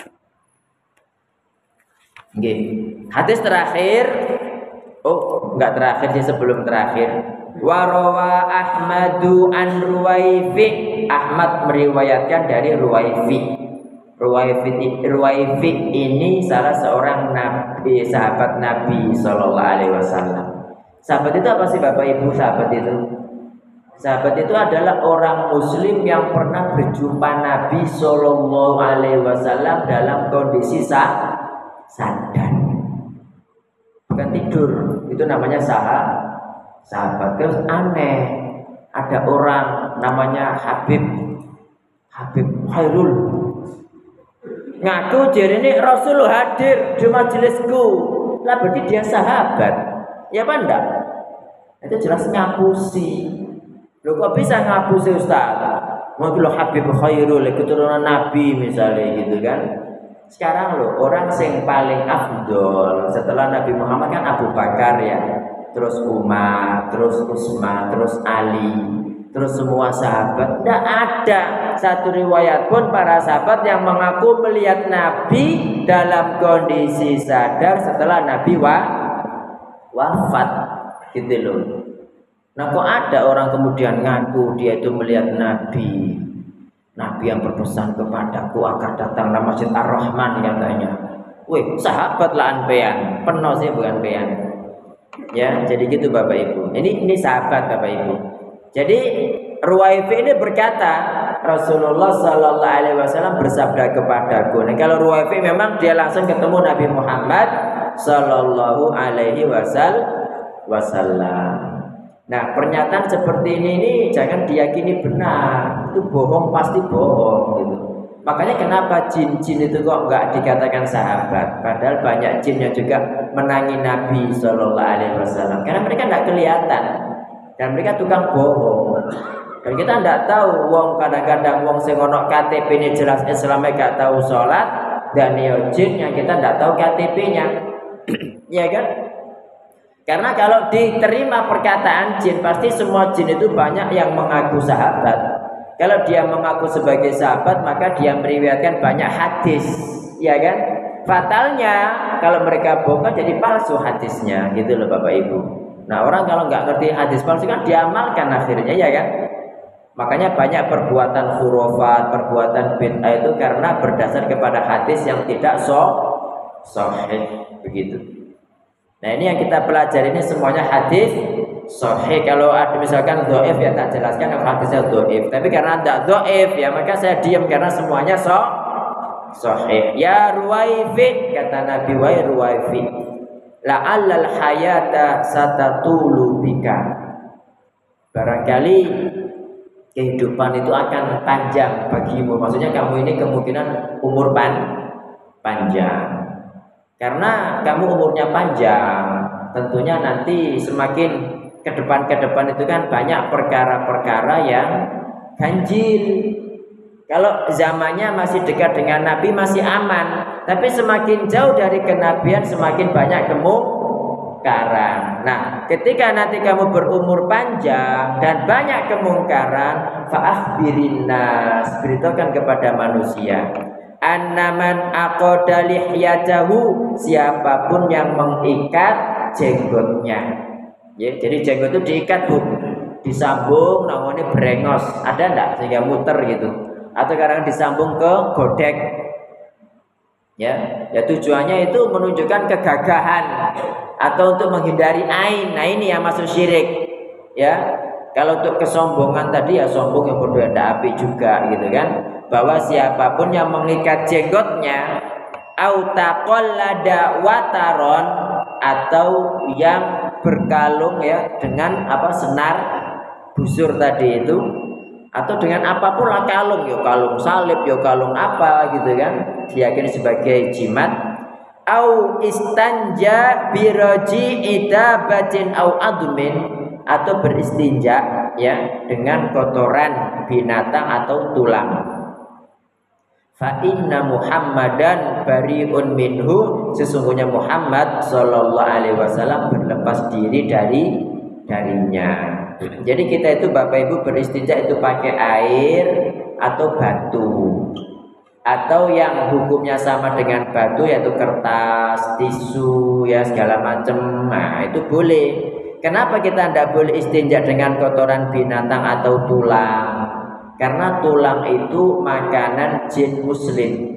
Oke. Hadis terakhir, oh enggak terakhir sih, sebelum terakhir. Warawa Ahmadu an Ruwaifi, Ahmad meriwayatkan dari Ruwaifi. Ruwaifi, Ruwaifi ini salah seorang nabi, sahabat Nabi shallallahu alaihi wasallam. Sahabat itu apa sih Bapak Ibu? Sahabat itu, sahabat itu adalah orang Muslim yang pernah berjumpa Nabi shallallahu alaihi wasallam dalam kondisi sah, sadar, bukan tidur. Itu namanya sahabat. Sahabat. Terus aneh, ada orang namanya Habib, Habib Khairul, ngaku jadi ini Rasul hadir di majelisku, lah berarti dia sahabat, ya apa enggak? Itu jelas ngapusi. Lo kok bisa ngapusi Ustaz? Mungkin lo Habib Khairul, keturunan Nabi misalnya gitu kan. Sekarang lo orang yang paling afdol setelah Nabi Muhammad kan Abu Bakar ya, terus Umar, terus Utsman, terus Ali, terus semua sahabat. Tidak ada satu riwayat pun para sahabat yang mengaku melihat Nabi dalam kondisi sadar setelah Nabi wa, wafat gitu loh. Nah kok ada orang kemudian ngaku dia itu melihat Nabi, Nabi yang berpesan kepadaku akan datang nama Masjid Ar-Rahman katanya. Wih, sahabat lah anpean, penuh sih bukan pean. Ya, jadi gitu Bapak Ibu. Ini ini sahabat Bapak Ibu. Jadi Ruwaifi ini berkata, Rasulullah Sallallahu Alaihi Wasallam bersabda kepadaku. Nah, kalau Ruwaifi memang dia langsung ketemu Nabi Muhammad sallallahu alaihi wasallam. Nah, pernyataan seperti ini, ini jangan diyakini benar. Itu bohong, pasti bohong gitu. Makanya kenapa jin-jin itu kok enggak dikatakan sahabat? Padahal banyak jin yang juga menangi Nabi sallallahu alaihi wasallam. Karena mereka enggak kelihatan. Dan mereka tukang bohong. Dan kita enggak tahu wong kadang-kadang wong sing ono K T P ini jelas Islamnya enggak tahu salat, dan yo jin yang kita enggak tahu K T P-nya. Ya kan? Karena kalau diterima perkataan jin, pasti semua jin itu banyak yang mengaku sahabat. Kalau dia mengaku sebagai sahabat, maka dia meriwayatkan banyak hadis, ya kan? Fatalnya kalau mereka bohong jadi palsu hadisnya, gitu loh Bapak Ibu. Nah, orang kalau nggak ngerti hadis palsu kan diamalkan akhirnya, ya kan? Makanya banyak perbuatan khurafat, perbuatan bid'ah itu karena berdasar kepada hadis yang tidak sahih, begitu. Nah, ini yang kita pelajari ini semuanya hadis sahih. Kalau ada misalkan dhaif ya tak jelaskan kalau hadisnya dhaif. Tapi karena tidak dhaif ya maka saya diam karena semuanya sahih. Ya Ruwaifi, kata Nabi, wa Ruwaifi, la'allal hayata satatulu bika. Barangkali kehidupan itu akan panjang bagimu. Maksudnya kamu ini kemungkinan umur pan panjang. Karena kamu umurnya panjang, tentunya nanti semakin ke depan ke depan itu kan banyak perkara-perkara yang ganjil. Kalau zamannya masih dekat dengan Nabi masih aman, tapi semakin jauh dari kenabian semakin banyak kemungkaran. Nah, ketika nanti kamu berumur panjang dan banyak kemungkaran, fa'akhbirin nas, beritahukan kepada manusia, annaman aqada lihyatahu, siapapun yang mengikat jenggotnya. Ya, jadi jenggot itu diikat, Bu. Disambung namanya brengos. Ada enggak sehingga muter gitu? Atau kadang disambung ke godek. Ya, ya tujuannya itu menunjukkan kegagahan atau untuk menghindari ain. Nah, ini yang masuk syirik. Ya. Kalau untuk kesombongan tadi ya sombong yang bodoh ada api juga gitu kan. Bahwa siapapun yang mengikat jenggotnya au taqallada wataron, atau yang berkalung ya dengan apa senar busur tadi itu, atau dengan apapun lah kalung, ya kalung salib, ya kalung apa gitu kan, diyakini sebagai jimat. Au istanja biraji idabatin au admin, atau beristinja ya dengan kotoran binatang atau tulang. Fa inna Muhammadan bariun minhu, sesungguhnya Muhammad sallallahu alaihi wasallam berlepas diri dari darinya. Jadi kita itu Bapak Ibu beristinja itu pakai air atau batu, atau yang hukumnya sama dengan batu yaitu kertas, tisu ya segala macam. Nah, itu boleh. Kenapa kita tidak boleh istinja dengan kotoran binatang atau tulang? Karena tulang itu makanan jin muslim.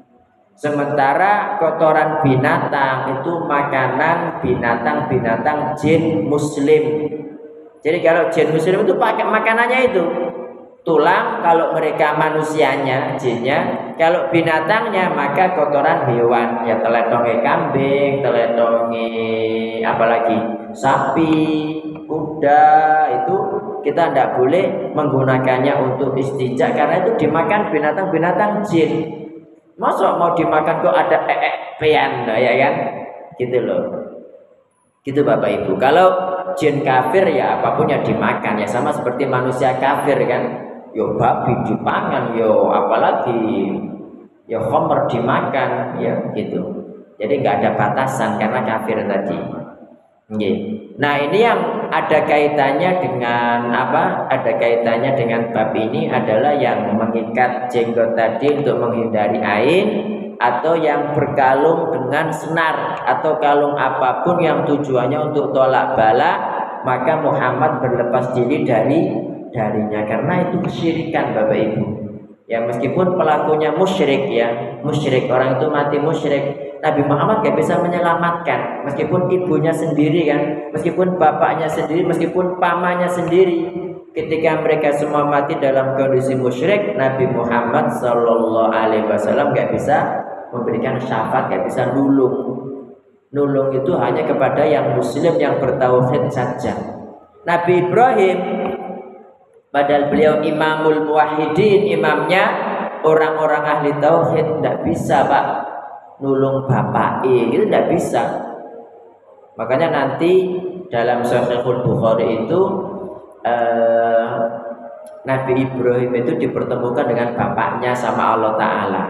Sementara kotoran binatang itu makanan binatang-binatang jin muslim. Jadi kalau jin muslim itu pakai makanannya itu tulang, kalau mereka manusianya, jinnya. Kalau binatangnya maka kotoran hewan, ya teletongnya kambing, teletongnya apalagi sapi, kuda, itu kita tidak boleh menggunakannya untuk istinja karena itu dimakan binatang-binatang jin. Masa mau dimakan kok ada ee-pean, ya kan? Gitu loh. Gitu Bapak Ibu. Kalau jin kafir ya apapun yang dimakan, ya sama seperti manusia kafir kan. Yo babi dimakan, yo apalagi yo khamr dimakan, ya gitu. Jadi nggak ada batasan karena kafir tadi. Nggih. Nah, ini yang ada kaitannya dengan apa? Ada kaitannya dengan bab ini adalah yang mengikat jenggot tadi untuk menghindari ain, atau yang berkalung dengan senar atau kalung apapun yang tujuannya untuk tolak bala, maka Muhammad berlepas diri dari darinya karena itu kesyirikan Bapak Ibu. Ya meskipun pelakunya musyrik ya, musyrik, orang itu mati musyrik, Nabi Muhammad gak bisa menyelamatkan, meskipun ibunya sendiri kan, meskipun bapaknya sendiri, meskipun pamannya sendiri, ketika mereka semua mati dalam kondisi musyrik, Nabi Muhammad Sallallahu Alaihi Wasallam gak bisa memberikan syafaat, gak bisa nulung. Nulung itu hanya kepada yang muslim yang bertauhid saja. Nabi Ibrahim, padahal beliau imamul muwahhidin, imamnya orang-orang ahli tauhid, tidak bisa Pak nulung bapak itu tidak bisa. Makanya nanti dalam Sahihul Bukhari itu eh, Nabi Ibrahim itu dipertemukan dengan bapaknya sama Allah Ta'ala.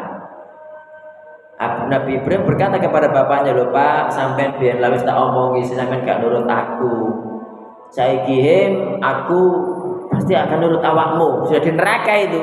Nabi Ibrahim berkata kepada bapaknya, "Lho Pak, sampai biar lawis tak omongi, sampai gak nurut aku. Saya kihim aku pasti akan nurut awakmu, sudah di neraka itu."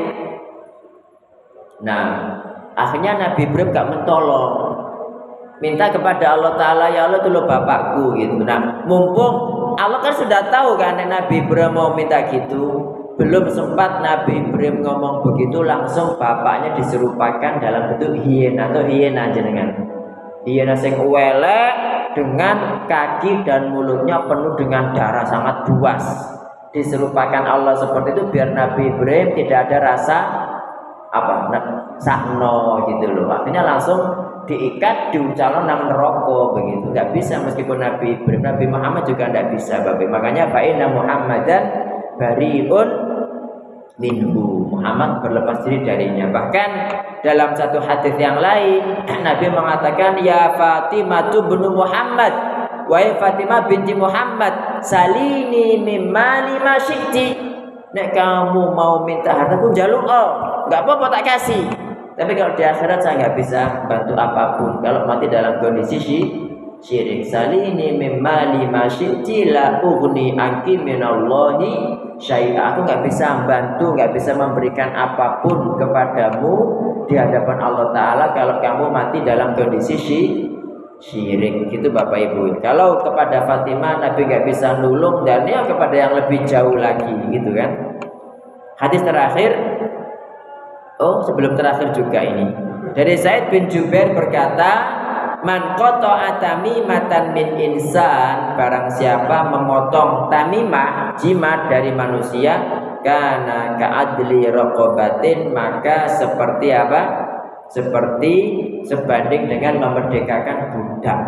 Nah, akhirnya Nabi Ibrahim gak mentolong, minta kepada Allah Ta'ala, "Ya Allah, itu lo bapakku," gitu. Nah, mumpung Allah kan sudah tahu kan Nabi Ibrahim mau minta gitu, belum sempat Nabi Ibrahim ngomong begitu, langsung bapaknya diserupakan dalam bentuk hiena atau hiena jenengan. Hiena sing welek dengan kaki dan mulutnya penuh dengan darah, sangat buas. Diserupakan Allah seperti itu biar Nabi Ibrahim tidak ada rasa apa sakno gitu loh. Akhirnya langsung diikat, diucalon nang neraka begitu. Enggak bisa meskipun Nabi Ibrahim, Nabi Muhammad juga enggak bisa, Bapak. Makanya fa inna Muhammadan bariun minhu, Muhammad berlepas diri darinya. Bahkan dalam satu hadis yang lain Nabi mengatakan, "Ya Fatimah bin Muhammad, wahai Fatimah binti Muhammad, salini mim mali ma syi'ti." Nek kamu mau minta hartaku jaluk, oh, enggak apa-apa tak kasih. Tapi kalau di akhirat saya enggak bisa bantu apapun kalau mati dalam kondisi syirik. Salini mim mali ma syi'ti la ughni anki minallahi syai'a. Aku nggak bisa membantu, nggak bisa memberikan apapun kepadamu di hadapan Allah Ta'ala kalau kamu mati dalam kondisi syirik. Gitu Bapak Ibu. Kalau kepada Fatimah Nabi nggak bisa nulung, dan ya kepada yang lebih jauh lagi gitu kan. Hadis terakhir, oh sebelum terakhir juga ini, dari Zaid bin Jubair berkata, "Man qata'a tamimatan min insan," barang siapa memotong tamimah, jimat dari manusia, kana ka'adli raqabatin, maka seperti apa? Seperti sebanding dengan memerdekakan budak.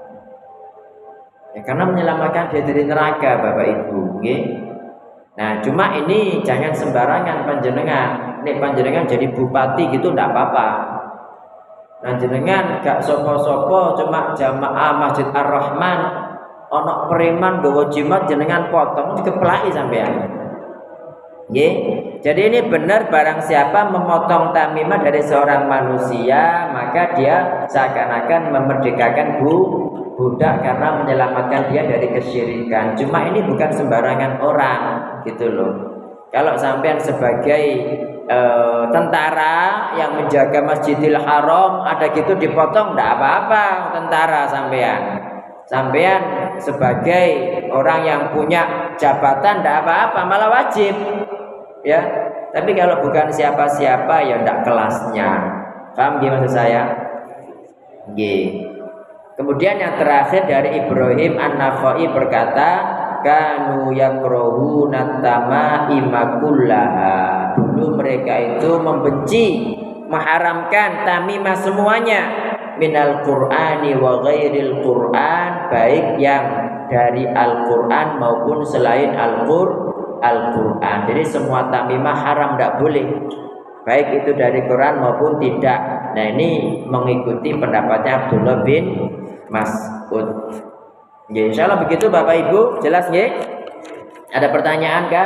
Ya, karena menyelamatkan dia dari neraka, Bapak Ibu, nggih. Nah, cuma ini jangan sembarangan panjenengan. Nek panjenengan jadi bupati gitu ndak apa-apa. Nah jenengan gak sopo-sopo cuma jamaah Masjid Ar-Rahman ono preman nggawa jimat jenengan potong dikeplaki sampean. Nggih. Jadi ini benar, barang siapa memotong tamimah dari seorang manusia maka dia seakan-akan memerdekakan bu budak karena menyelamatkan dia dari kesyirikan. Cuma ini bukan sembarangan orang gitu loh. Kalau sampean sebagai e, tentara yang menjaga Masjidil Haram ada gitu dipotong, enggak apa-apa tentara sampean. Sampean sebagai orang yang punya jabatan enggak apa-apa, malah wajib. Ya. Tapi kalau bukan siapa-siapa ya enggak kelasnya. Paham gimana maksud saya? Nggih. Kemudian yang terakhir dari Ibrahim An-Nakhai berkata, kanu yakrahuna tamaima kullaha. Dulu mereka itu membenci, mengharamkan tamimah semuanya, minal qur'ani wa ghairil qur'an, baik yang dari Al-Qur'an maupun selain Al-Qur'an. Jadi semua tamimah haram, tidak boleh, baik itu dari Quran maupun tidak. Nah ini mengikuti pendapatnya Abdullah bin Mas'ud. Ya, insya Allah begitu Bapak Ibu, jelas nggih? Ada pertanyaan kah?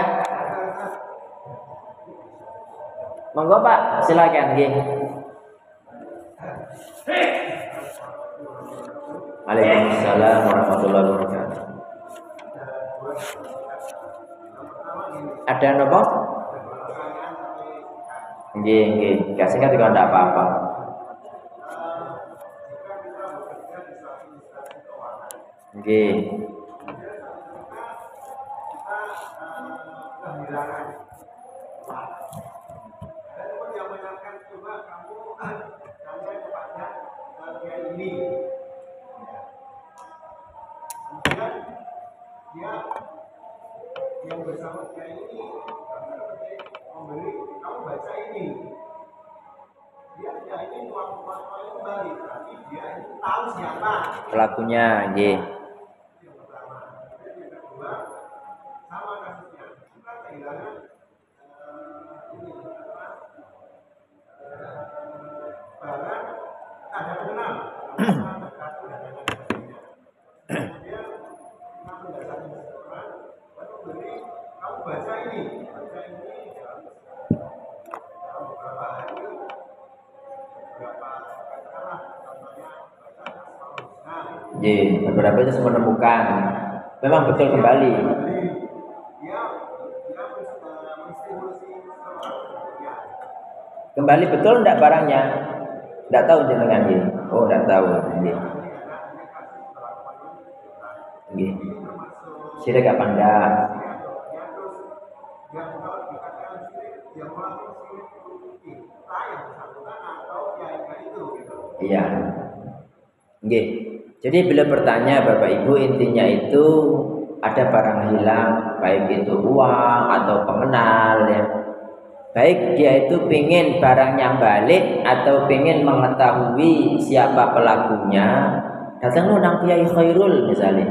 Monggo Pak, silakan nggih. Waalaikumsalam warahmatullahi wabarakatuh. Ada apa? Nggih, nggih. Gak singkat juga enggak apa-apa. Nggih. Yang bersama dia ini memberi, kamu baca ini, dia pelakunya, nggih. Jadi beberapa itu menemukan memang betul kembali. Kembali betul enggak barangnya? Enggak tahu jenengan ini. Oh, enggak tahu. Nggih. Nggih. Syirik apa enggak? Iya. Nggih. Jadi beliau bertanya Bapak Ibu, intinya itu ada barang hilang, baik itu uang atau pengenal ya. Baik dia itu pingin barangnya balik atau pingin mengetahui siapa pelakunya, datang nang Kiai Khairul misalnya.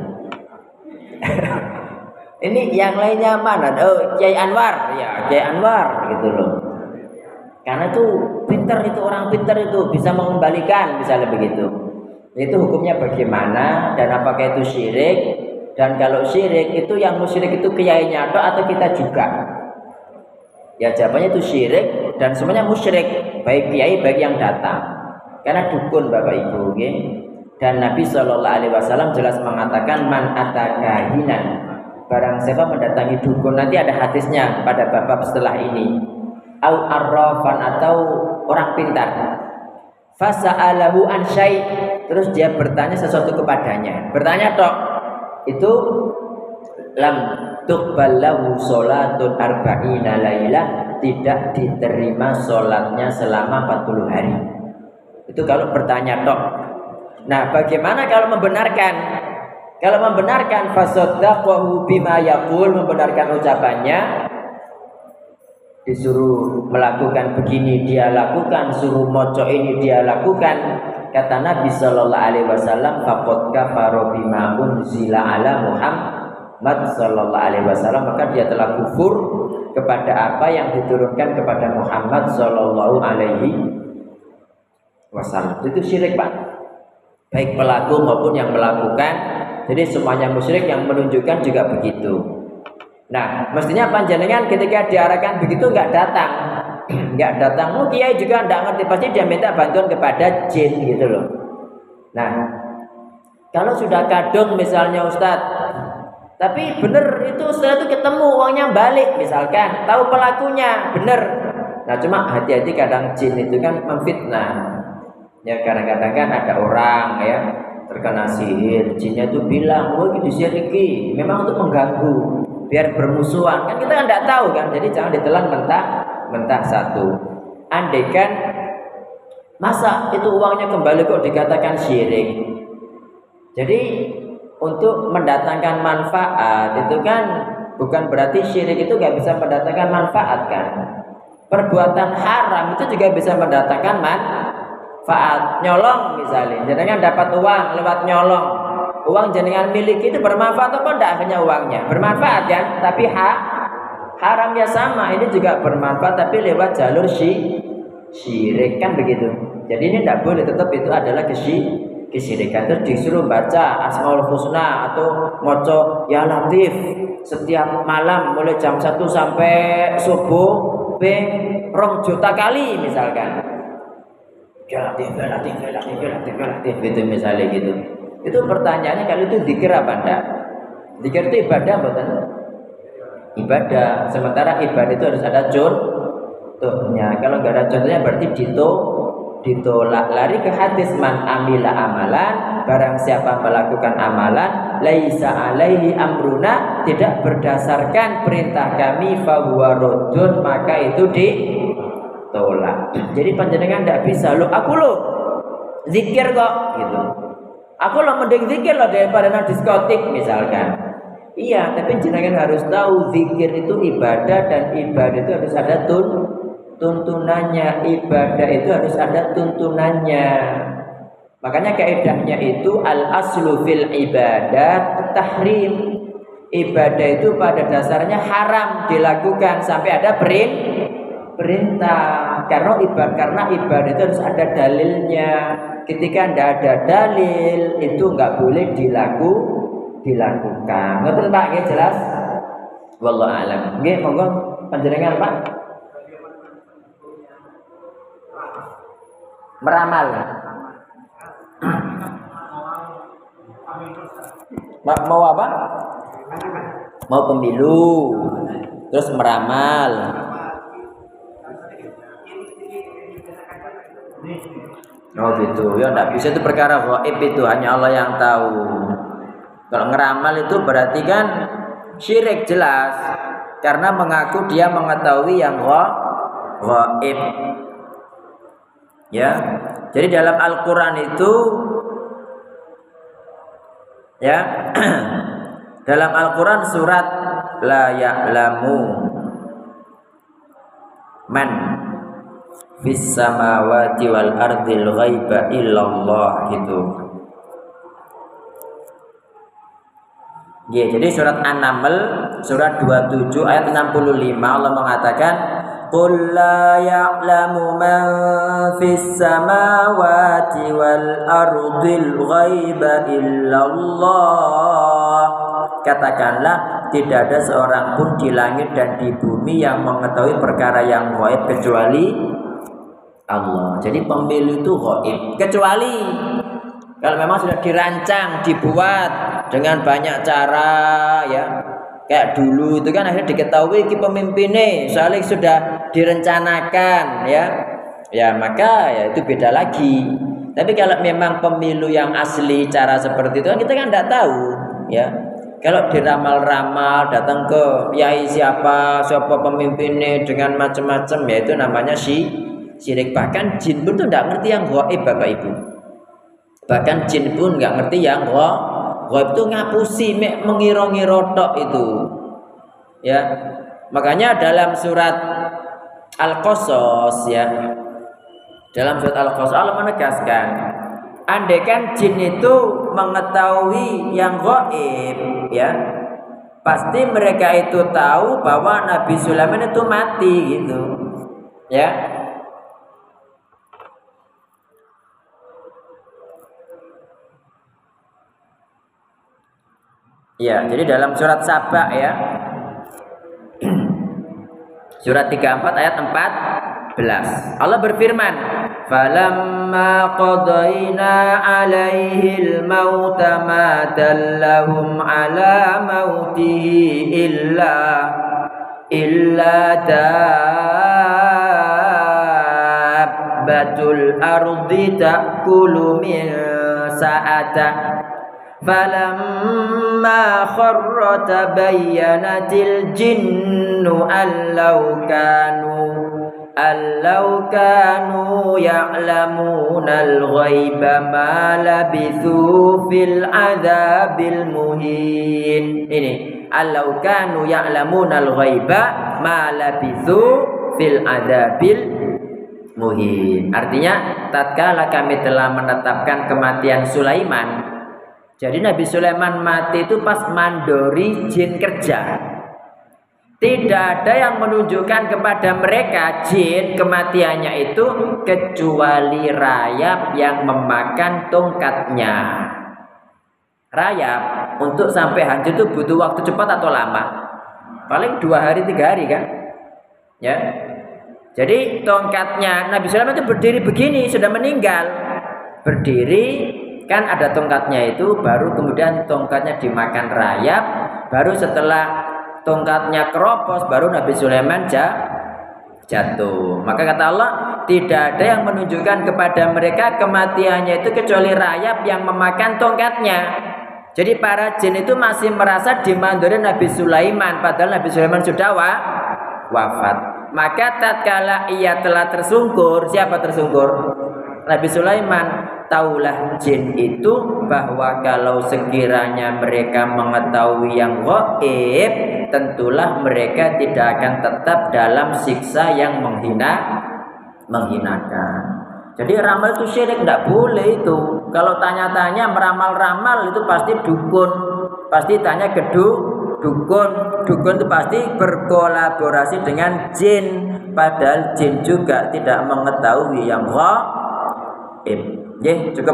Ini yang lainnya mana? Oh, Kiai Anwar ya, Kiai Anwar gitu loh. Karena itu pinter, itu orang pinter itu bisa mengembalikan misalnya begitu. Itu hukumnya bagaimana dan apakah itu syirik? Dan kalau syirik itu yang musyrik itu kiainya atau kita juga? Ya jawabannya itu syirik dan semuanya musyrik, baik kiai baik yang datang. Karena dukun Bapak Ibu, okay? Dan Nabi Shallallahu Alaihi Wasallam jelas mengatakan man atakahinan, barang siapa mendatangi dukun, nanti ada hadisnya pada bab setelah ini. Au arrafan atau orang pintar. Fasa'alahu an syai', terus dia bertanya sesuatu kepadanya. Bertanya tok, itu lam tuqbal lahu sholatun arba'ina lailah, tidak diterima sholatnya selama empat puluh hari. Itu kalau bertanya tok. Nah, bagaimana kalau membenarkan? Kalau membenarkan fasaddaqahu bima yaqul, membenarkan ucapannya, disuruh melakukan begini dia lakukan, suruh moco ini dia lakukan. Kata Nabi Shallallahu Alaihi Wasallam, faqad kafara bima unzila ala Muhammad Shallallahu Alaihi Wasallam, maka dia telah kufur kepada apa yang diturunkan kepada Muhammad Shallallahu Alaihi Wasallam. Itu syirik Pak, baik pelaku maupun yang melakukan. Jadi semuanya musyrik, yang menunjukkan juga begitu. Nah, mestinya panjenengan ketika diarahkan begitu nggak datang, nggak datang. Oh, kiai juga nggak ngerti, pasti dia minta bantuan kepada jin gitu loh. Nah, kalau sudah kadung misalnya Ustadz, tapi bener itu setelah itu ketemu uangnya balik misalkan, tahu pelakunya bener. Nah, cuma hati-hati kadang jin itu kan memfitnah. Ya kadang-kadang kan ada orang ya terkena sihir, jinnya itu bilang, oh ini disiriki, memang untuk mengganggu, biar bermusuhan. Kan kita kan tidak tahu kan, jadi jangan ditelan mentah mentah satu. Andai kan masa itu uangnya kembali kok dikatakan syirik. Jadi untuk mendatangkan manfaat itu kan bukan berarti syirik itu nggak bisa mendatangkan manfaat kan. Perbuatan haram itu juga bisa mendatangkan manfaat. Nyolong misalnya, jenengan dapat uang lewat nyolong, uang jenengan miliki itu bermanfaat apa enggak? Akhirnya uangnya bermanfaat kan, tapi hak haram ya sama, ini juga bermanfaat tapi lewat jalur syi, syirik kan begitu. Jadi ini tidak boleh, tetap itu adalah kesy, kesyirikan. Terus disuruh baca Asmaul Husna atau ngoco ya Latif setiap malam mulai jam satu sampai subuh ping rong juta kali misalkan. Ya Latif, ya Latif, ya Latif, ya Latif, ya Latif, itu misalnya gitu. Itu pertanyaannya, kalau itu zikir apa enggak? Zikir itu ibadah bukan? Ibadah. Sementara ibadah itu harus ada contohnya. Kalau enggak ada contohnya berarti dito, ditolak. Lari ke hadis man amila amalan, barang siapa melakukan amalan laisa alaihi amruna, tidak berdasarkan perintah kami fahuwa raddun, maka itu di tolak. Jadi panjenengan tidak bisa lo, aku lo zikir kok gitu. Aku lo mending zikir lo daripada nang diskotik misalkan. Iya, tapi jenengan harus tahu zikir itu ibadah dan ibadah itu harus ada tun tuntunannya. Ibadah itu harus ada tuntunannya. Makanya kaidahnya itu al aslu fil ibadat tahrim. Ibadah itu pada dasarnya haram dilakukan sampai ada perintah. Karena ibadah karena ibadah itu harus ada dalilnya. Ketika tidak ada dalil itu nggak boleh dilaku dilakukan. Ngerti Pak? Nggih jelas? Wallahu a'lam. Nggih, monggo panjenengan Pak. Meramal. Mau apa? Mau pemilu. Terus meramal. Oh gitu. Ya enggak bisa, itu perkara gaib, itu hanya Allah yang tahu. Kalau ngeramal itu berarti kan syirik jelas. Karena mengaku dia mengetahui yang gaib. Ya. Jadi dalam Al-Qur'an itu ya dalam Al-Qur'an surat la ya'lamu man fis samawati wal ardil ghaiba illallah gitu. Ya, jadi surat An-Naml surat dua puluh tujuh ayat enam puluh lima Allah mengatakan qul la ya'lamu man fis samawati wal ardil ghaiba illallah. Katakanlah tidak ada seorang pun di langit dan di bumi yang mengetahui perkara yang gaib kecuali Allah. Jadi pemilu itu gaib kecuali kalau memang sudah dirancang, dibuat dengan banyak cara ya. Kayak dulu itu kan akhirnya diketahui ki pemimpinnya, soalnya sudah direncanakan ya. Ya maka ya itu beda lagi. Tapi kalau memang pemilu yang asli cara seperti itu kan kita kan tidak tahu ya. Kalau diramal-ramal datang ke yai siapa, siapa pemimpinnya dengan macam-macam ya itu namanya si syirik. Bahkan jin pun tuh tidak ngerti yang gaib Bapak Ibu. Bahkan jin pun nggak ngerti yang gaib itu ngapusi, mengira-ngira tok itu. Ya. Makanya dalam surat Al-Qasas ya. Dalam surat Al-Qasas Allah menegaskan, andaikan jin itu mengetahui yang gaib ya, pasti mereka itu tahu bahwa Nabi Sulaiman itu mati gitu. Ya. Ya, jadi dalam surat Saba ya. Surat tiga puluh empat ayat empat belas. Allah berfirman, "Falamma qadaina 'alaihil mauta ma dallahum 'ala mautihi illa illa dabbatul ardi ta'kulu min sa'atah." Falamma kharra tabayyanatil jinnu allau kanu allau kanu ya'lamunal ghaiba ma labithu fil adzabil muhin. Ini allau kanu ya'lamunal ghaiba ma labithu fil adzabil muhin. Artinya tatkala kami telah menetapkan kematian Sulaiman. Jadi Nabi Sulaiman mati itu pas mandori jin kerja. Tidak ada yang menunjukkan kepada mereka jin kematiannya itu kecuali rayap yang memakan tongkatnya. Rayap untuk sampai hancur itu butuh waktu cepat atau lama? Paling dua hari tiga hari kan? Ya. Jadi tongkatnya Nabi Sulaiman itu berdiri begini, sudah meninggal. Berdiri kan ada tongkatnya itu, baru kemudian tongkatnya dimakan rayap, baru setelah tongkatnya keropos baru Nabi Sulaiman jatuh. Maka kata Allah, tidak ada yang menunjukkan kepada mereka kematiannya itu kecuali rayap yang memakan tongkatnya. Jadi para jin itu masih merasa dimandori Nabi Sulaiman, padahal Nabi Sulaiman sudah wa, wafat. Maka tatkala ia telah tersungkur, siapa tersungkur? Nabi Sulaiman. taulah jin itu bahwa kalau sekiranya mereka mengetahui yang gaib, tentulah mereka tidak akan tetap dalam siksa yang menghina menghinakan. Jadi ramal itu syirik, tidak boleh itu. Kalau tanya-tanya meramal-ramal itu pasti dukun, pasti tanya ke du, dukun. Dukun itu pasti berkolaborasi dengan jin, padahal jin juga tidak mengetahui yang gaib. Oke, cukup.